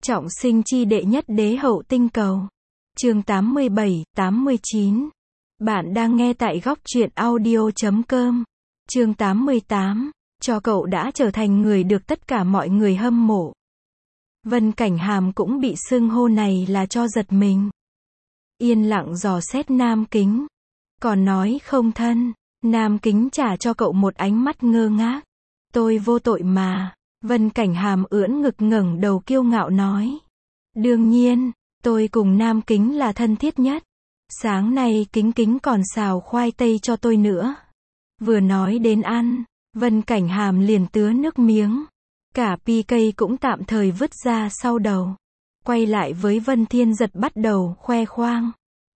Trọng sinh chi đệ nhất đế hậu tinh cầu. Chương 87, 89. Bạn đang nghe tại góc truyện audio.com. Chương 88. Cho cậu đã trở thành người được tất cả mọi người hâm mộ. Vân Cảnh Hàm cũng bị xưng hô này là cho giật mình. Yên lặng dò xét Nam Kính. Còn nói không thân. Nam Kính trả cho cậu một ánh mắt ngơ ngác. Tôi vô tội mà. Vân Cảnh Hàm ưỡn ngực ngẩng đầu kiêu ngạo nói. Đương nhiên, tôi cùng Nam Kính là thân thiết nhất. Sáng nay Kính Kính còn xào khoai tây cho tôi nữa. Vừa nói đến ăn, Vân Cảnh Hàm liền tứa nước miếng. Cả PK cũng tạm thời vứt ra sau đầu. Quay lại với Vân Thiên Giật bắt đầu khoe khoang.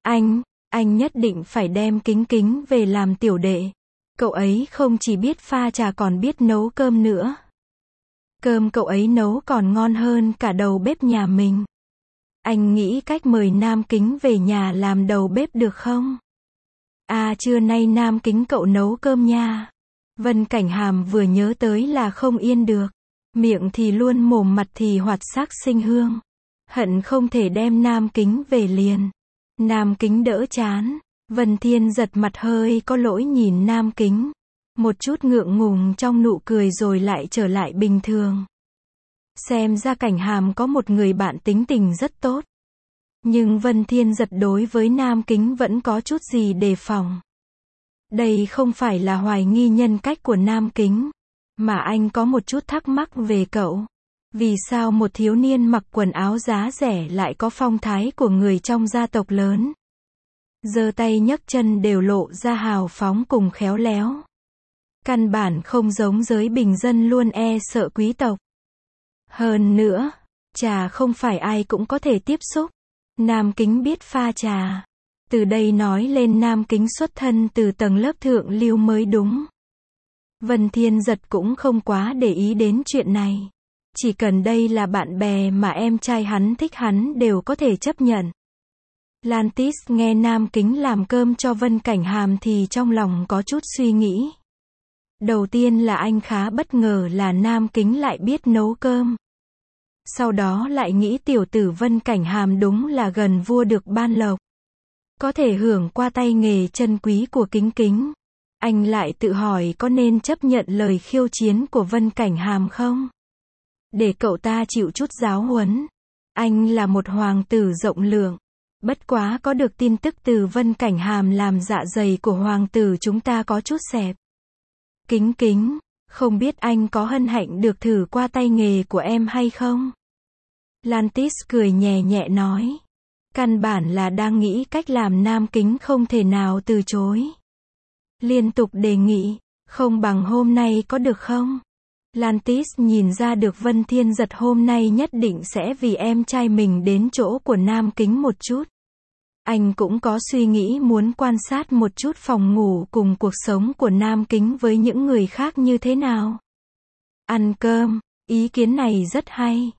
Anh nhất định phải đem Kính Kính về làm tiểu đệ. Cậu ấy không chỉ biết pha trà còn biết nấu cơm nữa. Cơm cậu ấy nấu còn ngon hơn cả đầu bếp nhà mình. Anh nghĩ cách mời Nam Kính về nhà làm đầu bếp được không? À, trưa nay Nam Kính cậu nấu cơm nha. Vân Cảnh Hàm vừa nhớ tới là không yên được. Miệng thì luôn mồm, mặt thì hoạt sắc sinh hương. Hận không thể đem Nam Kính về liền. Nam Kính đỡ chán. Vân Thiên Giật mặt hơi có lỗi nhìn Nam Kính. Một chút ngượng ngùng trong nụ cười rồi lại trở lại bình thường. Xem ra Cảnh Hàm có một người bạn tính tình rất tốt. Nhưng Vân Thiên Giật đối với Nam Kính vẫn có chút gì đề phòng. Đây không phải là hoài nghi nhân cách của Nam Kính, mà anh có một chút thắc mắc về cậu. Vì sao một thiếu niên mặc quần áo giá rẻ lại có phong thái của người trong gia tộc lớn? Giơ tay nhấc chân đều lộ ra hào phóng cùng khéo léo. Căn bản không giống giới bình dân luôn e sợ quý tộc. Hơn nữa, trà không phải ai cũng có thể tiếp xúc. Nam Kính biết pha trà. Từ đây nói lên Nam Kính xuất thân từ tầng lớp thượng lưu mới đúng. Vân Thiên Giật cũng không quá để ý đến chuyện này. Chỉ cần đây là bạn bè mà em trai hắn thích hắn đều có thể chấp nhận. Lantis nghe Nam Kính làm cơm cho Vân Cảnh Hàm thì trong lòng có chút suy nghĩ. Đầu tiên là anh khá bất ngờ là Nam Kính lại biết nấu cơm. Sau đó lại nghĩ tiểu tử Vân Cảnh Hàm đúng là gần vua được ban lộc. Có thể hưởng qua tay nghề chân quý của Kính Kính. Anh lại tự hỏi có nên chấp nhận lời khiêu chiến của Vân Cảnh Hàm không? Để cậu ta chịu chút giáo huấn. Anh là một hoàng tử rộng lượng. Bất quá có được tin tức từ Vân Cảnh Hàm làm dạ dày của hoàng tử chúng ta có chút xẹp. Kính Kính, không biết anh có hân hạnh được thử qua tay nghề của em hay không? Lantis cười nhẹ nhẹ nói. Căn bản là đang nghĩ cách làm Nam Kính không thể nào từ chối. Liên tục đề nghị, không bằng hôm nay có được không? Lantis nhìn ra được Vân Thiên Giật hôm nay nhất định sẽ vì em trai mình đến chỗ của Nam Kính một chút. Anh cũng có suy nghĩ muốn quan sát một chút phòng ngủ cùng cuộc sống của Nam Kính với những người khác như thế nào. Ăn cơm, ý kiến này rất hay.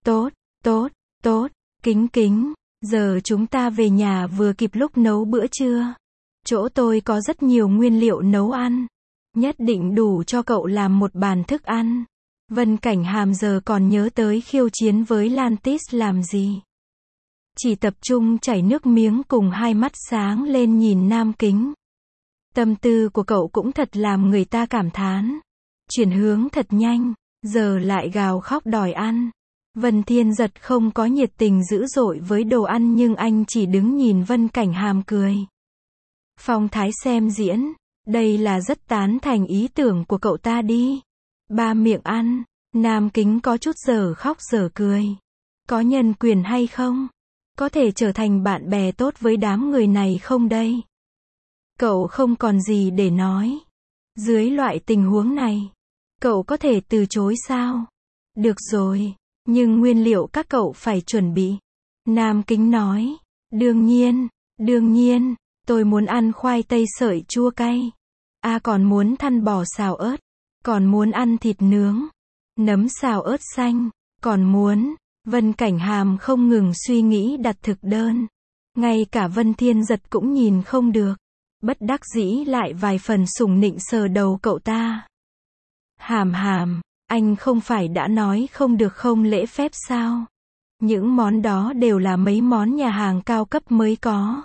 Tốt, Kính Kính, giờ chúng ta về nhà vừa kịp lúc nấu bữa trưa. Chỗ tôi có rất nhiều nguyên liệu nấu ăn. Nhất định đủ cho cậu làm một bàn thức ăn. Vân Cảnh Hàm giờ còn nhớ tới khiêu chiến với Lantis làm gì. Chỉ tập trung chảy nước miếng cùng hai mắt sáng lên nhìn Nam Kính. Tâm tư của cậu cũng thật làm người ta cảm thán. Chuyển hướng thật nhanh, giờ lại gào khóc đòi ăn. Vân Thiên Giật không có nhiệt tình dữ dội với đồ ăn nhưng anh chỉ đứng nhìn Vân Cảnh Hàm cười. Phong thái xem diễn, đây là rất tán thành ý tưởng của cậu ta đi. Ba miệng ăn, Nam Kính có chút giờ khóc giờ cười. Có nhân quyền hay không? Có thể trở thành bạn bè tốt với đám người này không đây? Cậu không còn gì để nói. Dưới loại tình huống này, cậu có thể từ chối sao? Được rồi, nhưng nguyên liệu các cậu phải chuẩn bị. Nam Kính nói, đương nhiên, tôi muốn ăn khoai tây sợi chua cay. Còn muốn thăn bò xào ớt. Còn muốn ăn thịt nướng. Nấm xào ớt xanh. Còn muốn. Vân Cảnh Hàm không ngừng suy nghĩ đặt thực đơn. Ngay cả Vân Thiên Giật cũng nhìn không được. Bất đắc dĩ lại vài phần sủng nịnh sờ đầu cậu ta. Hàm, anh không phải đã nói không được không lễ phép sao? Những món đó đều là mấy món nhà hàng cao cấp mới có.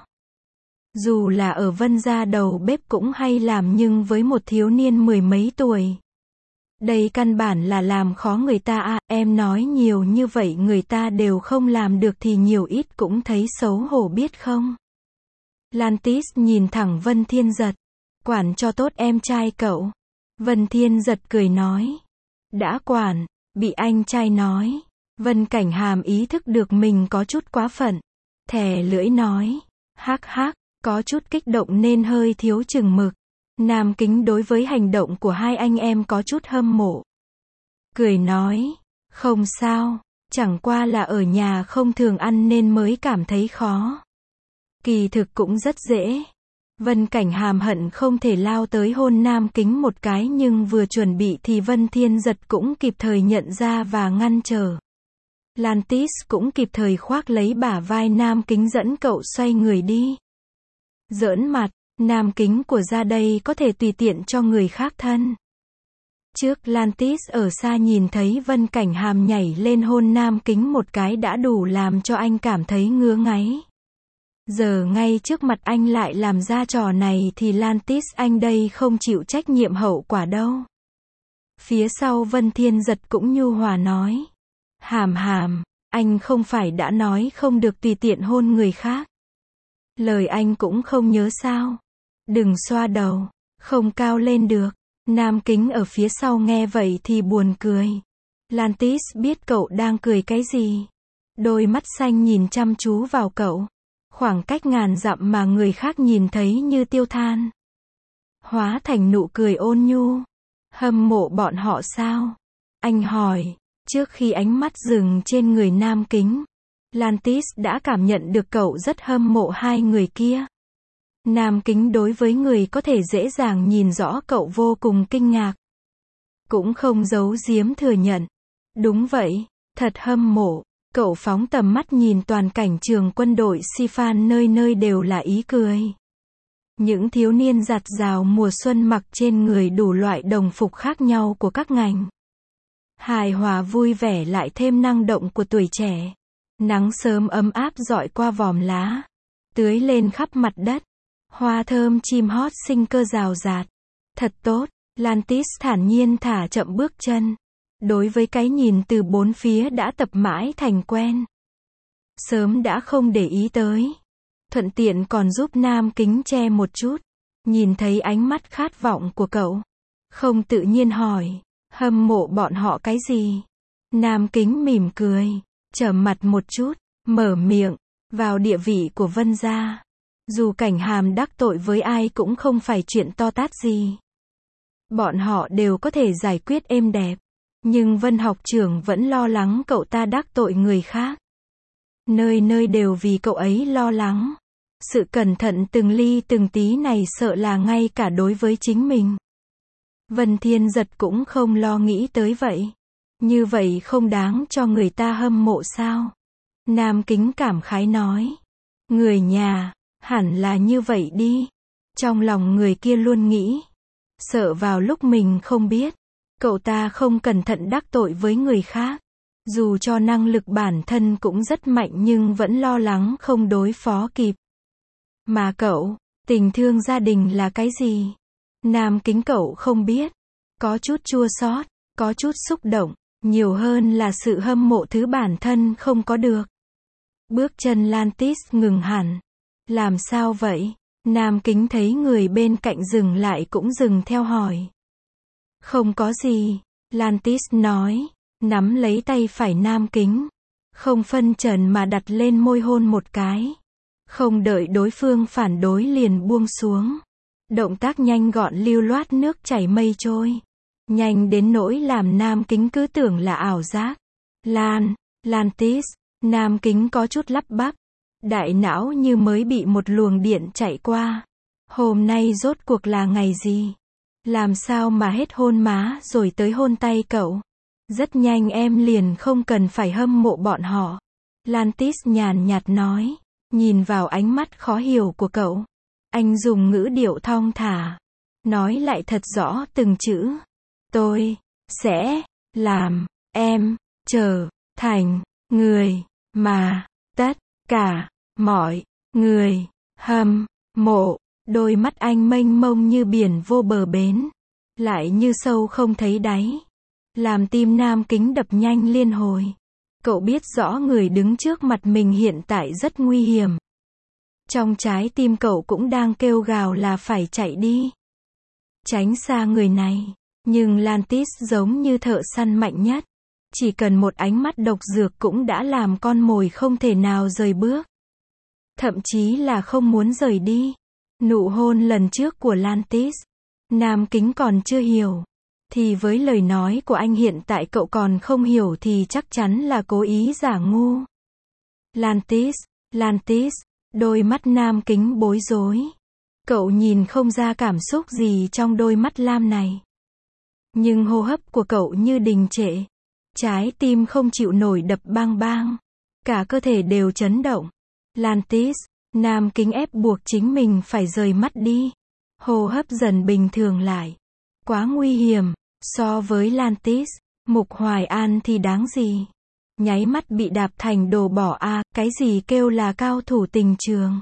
Dù là ở Vân gia đầu bếp cũng hay làm nhưng với một thiếu niên mười mấy tuổi. Đây căn bản là làm khó người ta à, em nói nhiều như vậy người ta đều không làm được thì nhiều ít cũng thấy xấu hổ biết không? Lantis nhìn thẳng Vân Thiên Giật. Quản cho tốt em trai cậu. Vân Thiên Giật cười nói. Đã quản, bị anh trai nói. Vân Cảnh Hàm ý thức được mình có chút quá phận. Thè lưỡi nói. Hắc hắc, có chút kích động nên hơi thiếu chừng mực. Nam Kính đối với hành động của hai anh em có chút hâm mộ. Cười nói. Không sao, chẳng qua là ở nhà không thường ăn nên mới cảm thấy khó. Kỳ thực cũng rất dễ. Vân Cảnh Hàm hận không thể lao tới hôn Nam Kính một cái nhưng vừa chuẩn bị thì Vân Thiên Giật cũng kịp thời nhận ra và ngăn trở. Lantis cũng kịp thời khoác lấy bả vai Nam Kính dẫn cậu xoay người đi. Giỡn mặt, Nam Kính của ra đây có thể tùy tiện cho người khác thân. Trước Lantis ở xa nhìn thấy Vân Cảnh Hàm nhảy lên hôn Nam Kính một cái đã đủ làm cho anh cảm thấy ngứa ngáy. Giờ ngay trước mặt anh lại làm ra trò này thì Lantis anh đây không chịu trách nhiệm hậu quả đâu. Phía sau Vân Thiên Giật cũng nhu hòa nói. Hàm Hàm, anh không phải đã nói không được tùy tiện hôn người khác. Lời anh cũng không nhớ sao. Đừng xoa đầu, không cao lên được. Nam Kính ở phía sau nghe vậy thì buồn cười. Lantis biết cậu đang cười cái gì. Đôi mắt xanh nhìn chăm chú vào cậu. Khoảng cách ngàn dặm mà người khác nhìn thấy như tiêu than. Hóa thành nụ cười ôn nhu. Hâm mộ bọn họ sao? Anh hỏi. Trước khi ánh mắt dừng trên người Nam Kính, Lantis đã cảm nhận được cậu rất hâm mộ hai người kia. Nam Kính đối với người có thể dễ dàng nhìn rõ cậu vô cùng kinh ngạc. Cũng không giấu giếm thừa nhận. Đúng vậy, thật hâm mộ. Cậu phóng tầm mắt nhìn toàn cảnh trường quân đội Sifan nơi nơi đều là ý cười. Những thiếu niên giặt rào mùa xuân mặc trên người đủ loại đồng phục khác nhau của các ngành. Hài hòa vui vẻ lại thêm năng động của tuổi trẻ. Nắng sớm ấm áp rọi qua vòm lá. Tưới lên khắp mặt đất. Hoa thơm chim hót sinh cơ rào rạt. Thật tốt, Lantis thản nhiên thả chậm bước chân. Đối với cái nhìn từ bốn phía đã tập mãi thành quen. Sớm đã không để ý tới. Thuận tiện còn giúp Nam Kính che một chút. Nhìn thấy ánh mắt khát vọng của cậu. Không tự nhiên hỏi. Hâm mộ bọn họ cái gì? Nam Kính mỉm cười. Trầm mặt một chút. Mở miệng. Vào địa vị của Vân gia. Dù Cảnh Hàm đắc tội với ai cũng không phải chuyện to tát gì. Bọn họ đều có thể giải quyết êm đẹp. Nhưng Vân học trưởng vẫn lo lắng cậu ta đắc tội người khác. Nơi nơi đều vì cậu ấy lo lắng. Sự cẩn thận từng ly từng tí này sợ là ngay cả đối với chính mình. Vân Thiên Giật cũng không lo nghĩ tới vậy. Như vậy không đáng cho người ta hâm mộ sao? Nam Kính cảm khái nói. Người nhà, hẳn là như vậy đi. Trong lòng người kia luôn nghĩ. Sợ vào lúc mình không biết. Cậu ta không cẩn thận đắc tội với người khác. Dù cho năng lực bản thân cũng rất mạnh nhưng vẫn lo lắng không đối phó kịp. Mà cậu, tình thương gia đình là cái gì? Nam Kính cậu không biết. Có chút chua xót, có chút xúc động, nhiều hơn là sự hâm mộ thứ bản thân không có được. Bước chân Lantis ngừng hẳn. Làm sao vậy? Nam Kính thấy người bên cạnh dừng lại cũng dừng theo hỏi. Không có gì, Lantis nói, nắm lấy tay phải Nam Kính. Không phân trần mà đặt lên môi hôn một cái. Không đợi đối phương phản đối liền buông xuống. Động tác nhanh gọn lưu loát nước chảy mây trôi. Nhanh đến nỗi làm Nam Kính cứ tưởng là ảo giác. Lantis, Nam Kính có chút lắp bắp. Đại não như mới bị một luồng điện chạy qua. Hôm nay rốt cuộc là ngày gì? Làm sao mà hết hôn má rồi tới hôn tay cậu? Rất nhanh em liền không cần phải hâm mộ bọn họ. Lantis nhàn nhạt nói. Nhìn vào ánh mắt khó hiểu của cậu. Anh dùng ngữ điệu thong thả. Nói lại thật rõ từng chữ. Tôi sẽ làm em trở thành người mà tất cả mọi người hâm mộ. Đôi mắt anh mênh mông như biển vô bờ bến, lại như sâu không thấy đáy, làm tim Nam Kính đập nhanh liên hồi. Cậu biết rõ người đứng trước mặt mình hiện tại rất nguy hiểm. Trong trái tim cậu cũng đang kêu gào là phải chạy đi, tránh xa người này. Nhưng Lantis giống như thợ săn mạnh nhất. Chỉ cần một ánh mắt độc dược cũng đã làm con mồi không thể nào rời bước. Thậm chí là không muốn rời đi. Nụ hôn lần trước của Lantis, Nam Kính còn chưa hiểu. Thì với lời nói của anh hiện tại cậu còn không hiểu thì chắc chắn là cố ý giả ngu. Lantis, đôi mắt Nam Kính bối rối. Cậu nhìn không ra cảm xúc gì trong đôi mắt lam này. Nhưng hô hấp của cậu như đình trệ. Trái tim không chịu nổi đập bang bang. Cả cơ thể đều chấn động. Lantis, Nam Kính ép buộc chính mình phải rời mắt đi. Hô hấp dần bình thường lại. Quá nguy hiểm. So với Lantis, Mục Hoài An thì đáng gì. Nháy mắt bị đạp thành đồ bỏ cái gì kêu là cao thủ tình trường.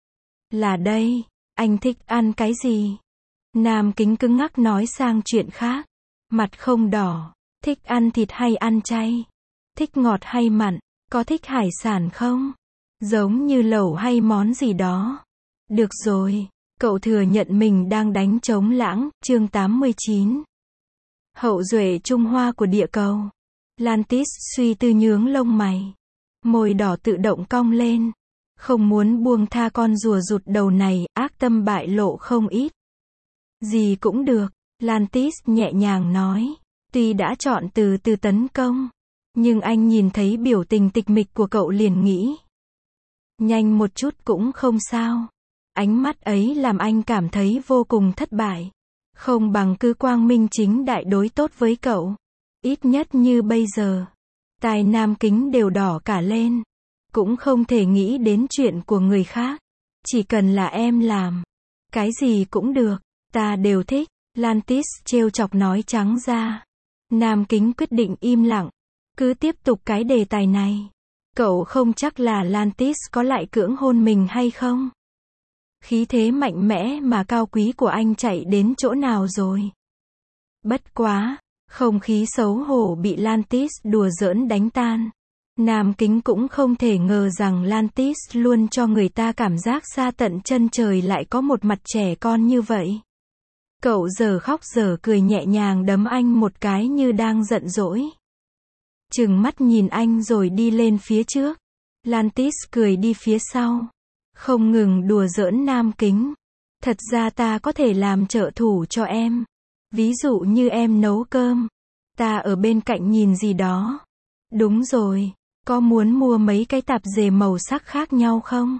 Là đây, anh thích ăn cái gì? Nam Kính cứng ngắc nói sang chuyện khác. Mặt không đỏ, thích ăn thịt hay ăn chay? Thích ngọt hay mặn? Có thích hải sản không? Giống như lẩu hay món gì đó? Được rồi, cậu thừa nhận mình đang đánh trống lãng. Chương 89. Hậu duệ Trung Hoa của địa cầu. Lantis suy tư nhướng lông mày. Môi đỏ tự động cong lên. Không muốn buông tha con rùa rụt đầu này, ác tâm bại lộ không ít. Gì cũng được, Lantis nhẹ nhàng nói. Tuy đã chọn từ tấn công, nhưng anh nhìn thấy biểu tình tịch mịch của cậu liền nghĩ. Nhanh một chút cũng không sao. Ánh mắt ấy làm anh cảm thấy vô cùng thất bại. Không bằng cứ quang minh chính đại đối tốt với cậu. Ít nhất như bây giờ. Tai Nam Kính đều đỏ cả lên. Cũng không thể nghĩ đến chuyện của người khác. Chỉ cần là em làm. Cái gì cũng được. Ta đều thích. Lantis trêu chọc nói trắng ra. Nam Kính quyết định im lặng. Cứ tiếp tục cái đề tài này. Cậu không chắc là Lantis có lại cưỡng hôn mình hay không? Khí thế mạnh mẽ mà cao quý của anh chạy đến chỗ nào rồi? Bất quá, không khí xấu hổ bị Lantis đùa giỡn đánh tan. Nam Kính cũng không thể ngờ rằng Lantis luôn cho người ta cảm giác xa tận chân trời lại có một mặt trẻ con như vậy. Cậu giờ khóc giờ cười nhẹ nhàng đấm anh một cái như đang giận dỗi. Trừng mắt nhìn anh rồi đi lên phía trước. Lantis cười đi phía sau. Không ngừng đùa giỡn Nam Kính. Thật ra ta có thể làm trợ thủ cho em. Ví dụ như em nấu cơm. Ta ở bên cạnh nhìn gì đó. Đúng rồi. Có muốn mua mấy cái tạp dề màu sắc khác nhau không?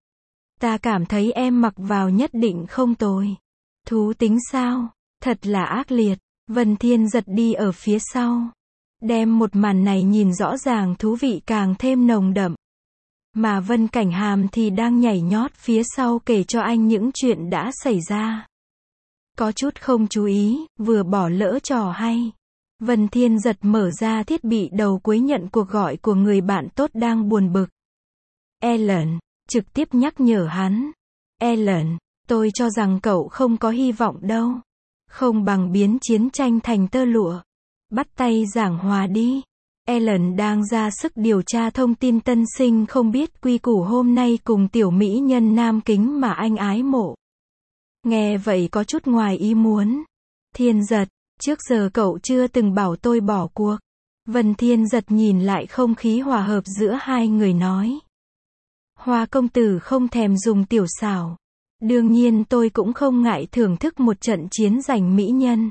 Ta cảm thấy em mặc vào nhất định không tồi. Thú tính sao? Thật là ác liệt. Vân Thiên giật đi ở phía sau. Đem một màn này nhìn rõ ràng thú vị càng thêm nồng đậm. Mà Vân Cảnh Hàm thì đang nhảy nhót phía sau kể cho anh những chuyện đã xảy ra. Có chút không chú ý, vừa bỏ lỡ trò hay. Vân Thiên giật mở ra thiết bị đầu cuối nhận cuộc gọi của người bạn tốt đang buồn bực. Ellen, trực tiếp nhắc nhở hắn. Ellen, tôi cho rằng cậu không có hy vọng đâu. Không bằng biến chiến tranh thành tơ lụa. Bắt tay giảng hòa đi. Ellen đang ra sức điều tra thông tin tân sinh không biết quy củ hôm nay cùng tiểu mỹ nhân Nam Kính mà anh ái mộ. Nghe vậy có chút ngoài ý muốn. Thiên giật, trước giờ cậu chưa từng bảo tôi bỏ cuộc. Vân Thiên giật nhìn lại không khí hòa hợp giữa hai người nói. Hoa công tử không thèm dùng tiểu xảo. Đương nhiên tôi cũng không ngại thưởng thức một trận chiến giành mỹ nhân.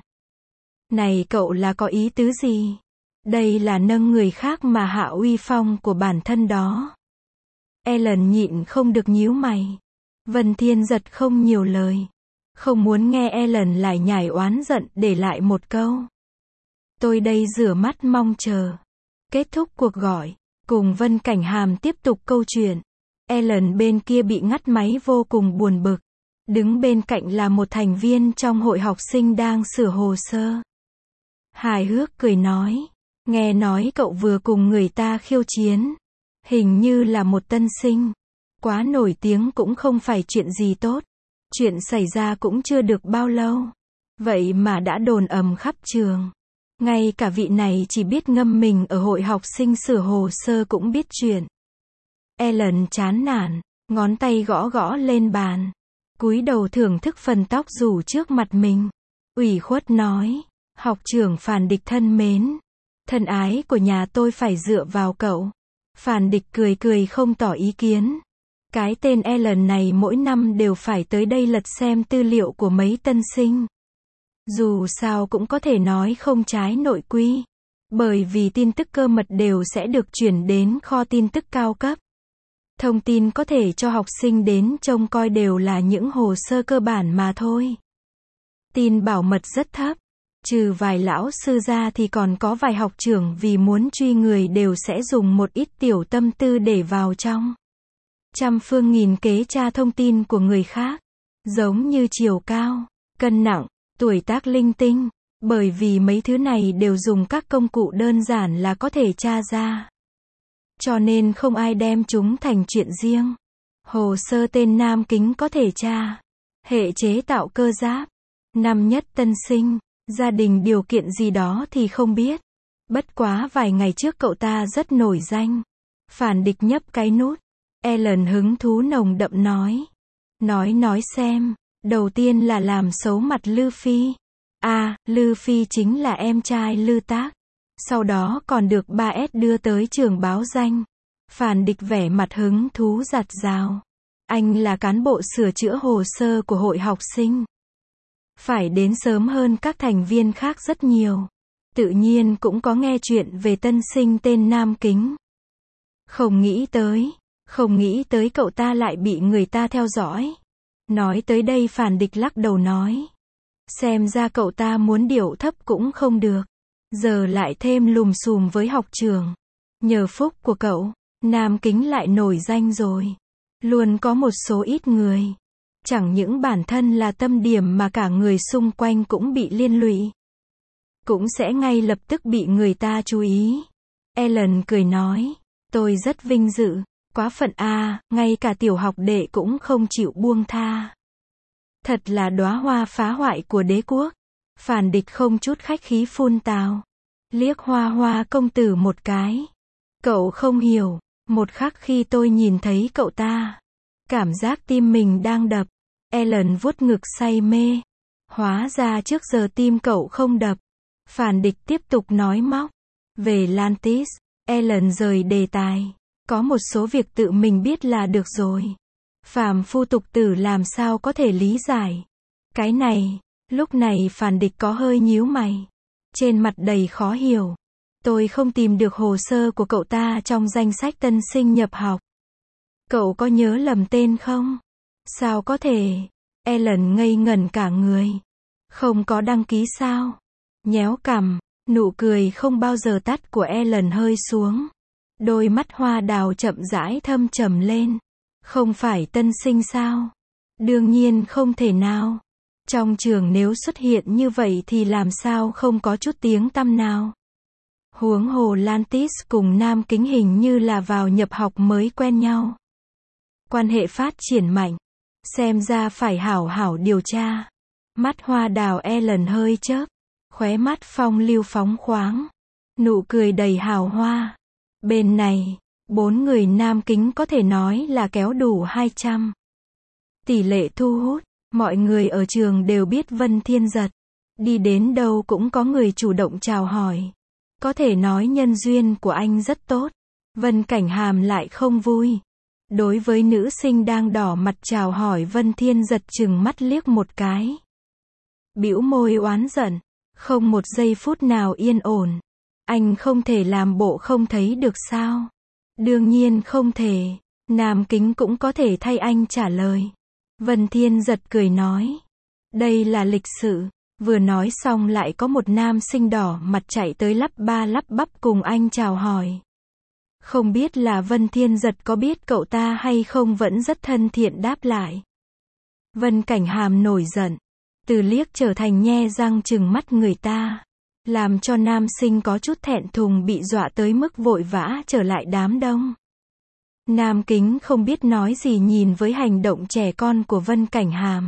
Này cậu là có ý tứ gì? Đây là nâng người khác mà hạ uy phong của bản thân đó. Ellen nhịn không được nhíu mày. Vân Thiên giật không nhiều lời. Không muốn nghe Ellen lại nhải oán giận để lại một câu. Tôi đây rửa mắt mong chờ. Kết thúc cuộc gọi. Cùng Vân Cảnh Hàm tiếp tục câu chuyện. Ellen bên kia bị ngắt máy vô cùng buồn bực. Đứng bên cạnh là một thành viên trong hội học sinh đang sửa hồ sơ. Hài hước cười nói. Nghe nói cậu vừa cùng người ta khiêu chiến. Hình như là một tân sinh. Quá nổi tiếng cũng không phải chuyện gì tốt. Chuyện xảy ra cũng chưa được bao lâu. Vậy mà đã đồn ầm khắp trường. Ngay cả vị này chỉ biết ngâm mình ở hội học sinh sửa hồ sơ cũng biết chuyện. Ellen chán nản, ngón tay gõ gõ lên bàn. Cúi đầu thưởng thức phần tóc rủ trước mặt mình. Ủy khuất nói, học trưởng Phàn Địch thân mến. Thân ái của nhà tôi phải dựa vào cậu. Phàn Địch cười cười không tỏ ý kiến. Cái tên Ellen này mỗi năm đều phải tới đây lật xem tư liệu của mấy tân sinh. Dù sao cũng có thể nói không trái nội quy. Bởi vì tin tức cơ mật đều sẽ được chuyển đến kho tin tức cao cấp. Thông tin có thể cho học sinh đến trông coi đều là những hồ sơ cơ bản mà thôi. Tin bảo mật rất thấp. Trừ vài lão sư ra thì còn có vài học trưởng vì muốn truy người đều sẽ dùng một ít tiểu tâm tư để vào trong. Trăm phương nghìn kế tra thông tin của người khác. Giống như chiều cao, cân nặng, tuổi tác linh tinh. Bởi vì mấy thứ này đều dùng các công cụ đơn giản là có thể tra ra. Cho nên không ai đem chúng thành chuyện riêng. Hồ sơ tên Nam Kính có thể tra. Hệ chế tạo cơ giáp. Năm nhất tân sinh. Gia đình điều kiện gì đó thì không biết. Bất quá vài ngày trước cậu ta rất nổi danh. Phàn Địch nhấp cái nút. Ellen hứng thú nồng đậm nói. Nói xem. Đầu tiên là làm xấu mặt Lư Phi. Lư Phi chính là em trai Lư Tác. Sau đó còn được 3S đưa tới trường báo danh. Phàn Địch vẻ mặt hứng thú rạt rào. Anh là cán bộ sửa chữa hồ sơ của hội học sinh. Phải đến sớm hơn các thành viên khác rất nhiều. Tự nhiên cũng có nghe chuyện về tân sinh tên Nam Kính. Không nghĩ tới cậu ta lại bị người ta theo dõi. Nói tới đây Phàn Địch lắc đầu nói. Xem ra cậu ta muốn điệu thấp cũng không được. Giờ lại thêm lùm xùm với học trường. Nhờ phúc của cậu, Nam Kính lại nổi danh rồi. Luôn có một số ít người. Chẳng những bản thân là tâm điểm mà cả người xung quanh cũng bị liên lụy. Cũng sẽ ngay lập tức bị người ta chú ý. Ellen cười nói. Tôi rất vinh dự. Quá phận ngay cả tiểu học đệ cũng không chịu buông tha. Thật là đóa hoa phá hoại của đế quốc. Phàn Địch không chút khách khí phun tào. Liếc Hoa công tử một cái. Cậu không hiểu. Một khắc khi tôi nhìn thấy cậu ta. Cảm giác tim mình đang đập. Ellen vuốt ngực say mê. Hóa ra trước giờ tim cậu không đập. Phàn Địch tiếp tục nói móc. Về Lantis, Ellen rời đề tài. Có một số việc tự mình biết là được rồi. Phàm phu tục tử làm sao có thể lý giải. Cái này, lúc này Phàn Địch có hơi nhíu mày. Trên mặt đầy khó hiểu. Tôi không tìm được hồ sơ của cậu ta trong danh sách tân sinh nhập học. Cậu có nhớ lầm tên không? Sao có thể? Ellen ngây ngẩn cả người. Không có đăng ký sao? Nhéo cằm, nụ cười không bao giờ tắt của Ellen hơi xuống. Đôi mắt hoa đào chậm rãi thâm trầm lên. Không phải tân sinh sao? Đương nhiên không thể nào. Trong trường nếu xuất hiện như vậy thì làm sao không có chút tiếng tăm nào. Huống hồ Lantis cùng Nam Kính hình như là vào nhập học mới quen nhau. Quan hệ phát triển mạnh. Xem ra phải hảo hảo điều tra. Mắt hoa đào Ellen hơi chớp. Khóe mắt phong lưu phóng khoáng. Nụ cười đầy hào hoa. Bên này, 4 người Nam Kính có thể nói là kéo đủ 200. Tỷ lệ thu hút. Mọi người ở trường đều biết Vân Thiên Giật. Đi đến đâu cũng có người chủ động chào hỏi. Có thể nói nhân duyên của anh rất tốt. Vân Cảnh Hàm lại không vui. Đối với nữ sinh đang đỏ mặt chào hỏi Vân Thiên Giật chừng mắt liếc một cái. Bĩu môi oán giận. Không một giây phút nào yên ổn. Anh không thể làm bộ không thấy được sao? Đương nhiên không thể. Nam Kính cũng có thể thay anh trả lời. Vân Thiên Giật cười nói. Đây là lịch sự. Vừa nói xong lại có một nam sinh đỏ mặt chạy tới lắp ba lắp bắp cùng anh chào hỏi. Không biết là Vân Thiên Giật có biết cậu ta hay không vẫn rất thân thiện đáp lại. Vân Cảnh Hàm nổi giận. Từ liếc trở thành nhe răng trừng mắt người ta. Làm cho nam sinh có chút thẹn thùng bị dọa tới mức vội vã trở lại đám đông. Nam Kính không biết nói gì nhìn với hành động trẻ con của Vân Cảnh Hàm.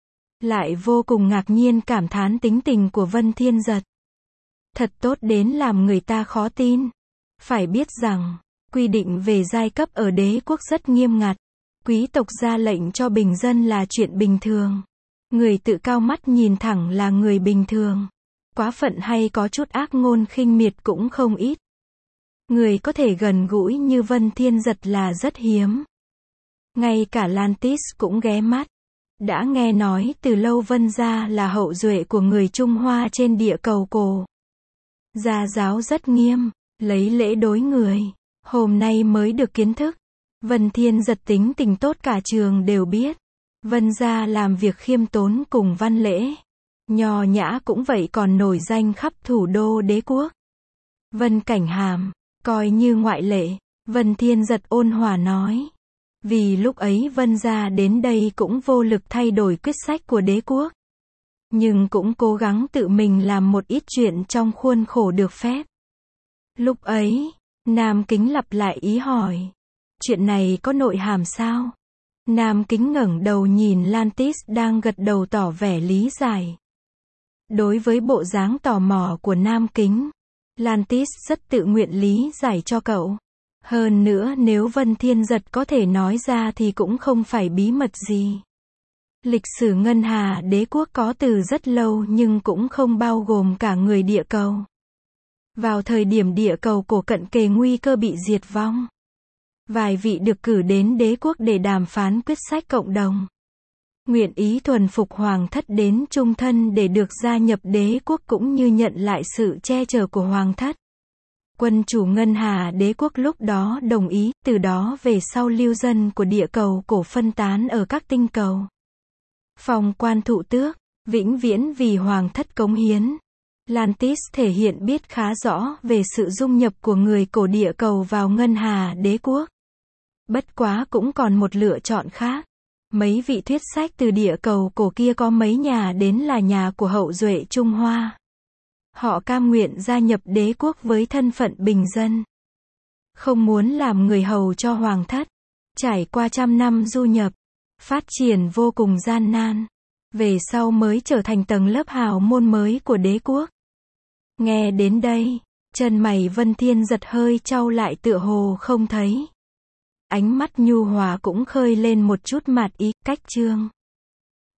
Lại vô cùng ngạc nhiên cảm thán tính tình của Vân Thiên Giật. Thật tốt đến làm người ta khó tin. Phải biết rằng, quy định về giai cấp ở đế quốc rất nghiêm ngặt. Quý tộc ra lệnh cho bình dân là chuyện bình thường. Người tự cao mắt nhìn thẳng là người bình thường. Quá phận hay có chút ác ngôn khinh miệt cũng không ít. Người có thể gần gũi như Vân Thiên Giật là rất hiếm. Ngay cả Lantis cũng ghé mắt. Đã nghe nói từ lâu Vân gia là hậu duệ của người Trung Hoa trên địa cầu cổ. Gia giáo rất nghiêm, lấy lễ đối người. Hôm nay mới được kiến thức. Vân Thiên Giật tính tình tốt cả trường đều biết. Vân gia làm việc khiêm tốn cùng văn lễ. Nho nhã cũng vậy còn nổi danh khắp thủ đô đế quốc. Vân Cảnh Hàm, coi như ngoại lệ. Vân Thiên Giật ôn hòa nói. Vì lúc ấy Vân gia đến đây cũng vô lực thay đổi quyết sách của đế quốc. Nhưng cũng cố gắng tự mình làm một ít chuyện trong khuôn khổ được phép. Lúc ấy, Nam Kính lặp lại ý hỏi. Chuyện này có nội hàm sao? Nam Kính ngẩng đầu nhìn Lantis đang gật đầu tỏ vẻ lý giải. Đối với bộ dáng tò mò của Nam Kính, Lantis rất tự nguyện lý giải cho cậu. Hơn nữa nếu Vân Thiên Giật có thể nói ra thì cũng không phải bí mật gì. Lịch sử Ngân Hà đế quốc có từ rất lâu nhưng cũng không bao gồm cả người địa cầu. Vào thời điểm địa cầu cổ cận kề nguy cơ bị diệt vong, vài vị được cử đến đế quốc để đàm phán quyết sách cộng đồng. Nguyện ý thuần phục hoàng thất đến trung thân để được gia nhập đế quốc cũng như nhận lại sự che chở của hoàng thất. Quân chủ Ngân Hà đế quốc lúc đó đồng ý, từ đó về sau lưu dân của địa cầu cổ phân tán ở các tinh cầu. Phong quan thụ tước, vĩnh viễn vì hoàng thất cống hiến. Lantis thể hiện biết khá rõ về sự dung nhập của người cổ địa cầu vào Ngân Hà đế quốc. Bất quá cũng còn một lựa chọn khác. Mấy vị thuyết sách từ địa cầu cổ kia có mấy nhà đến là nhà của hậu duệ Trung Hoa. Họ cam nguyện gia nhập đế quốc với thân phận bình dân. Không muốn làm người hầu cho hoàng thất. Trải qua trăm năm du nhập, phát triển vô cùng gian nan. Về sau mới trở thành tầng lớp hào môn mới của đế quốc. Nghe đến đây, chân mày Vân Thiên Giật hơi chau lại tựa hồ không thấy. Ánh mắt nhu hòa cũng khơi lên một chút mạt ý, cách chương.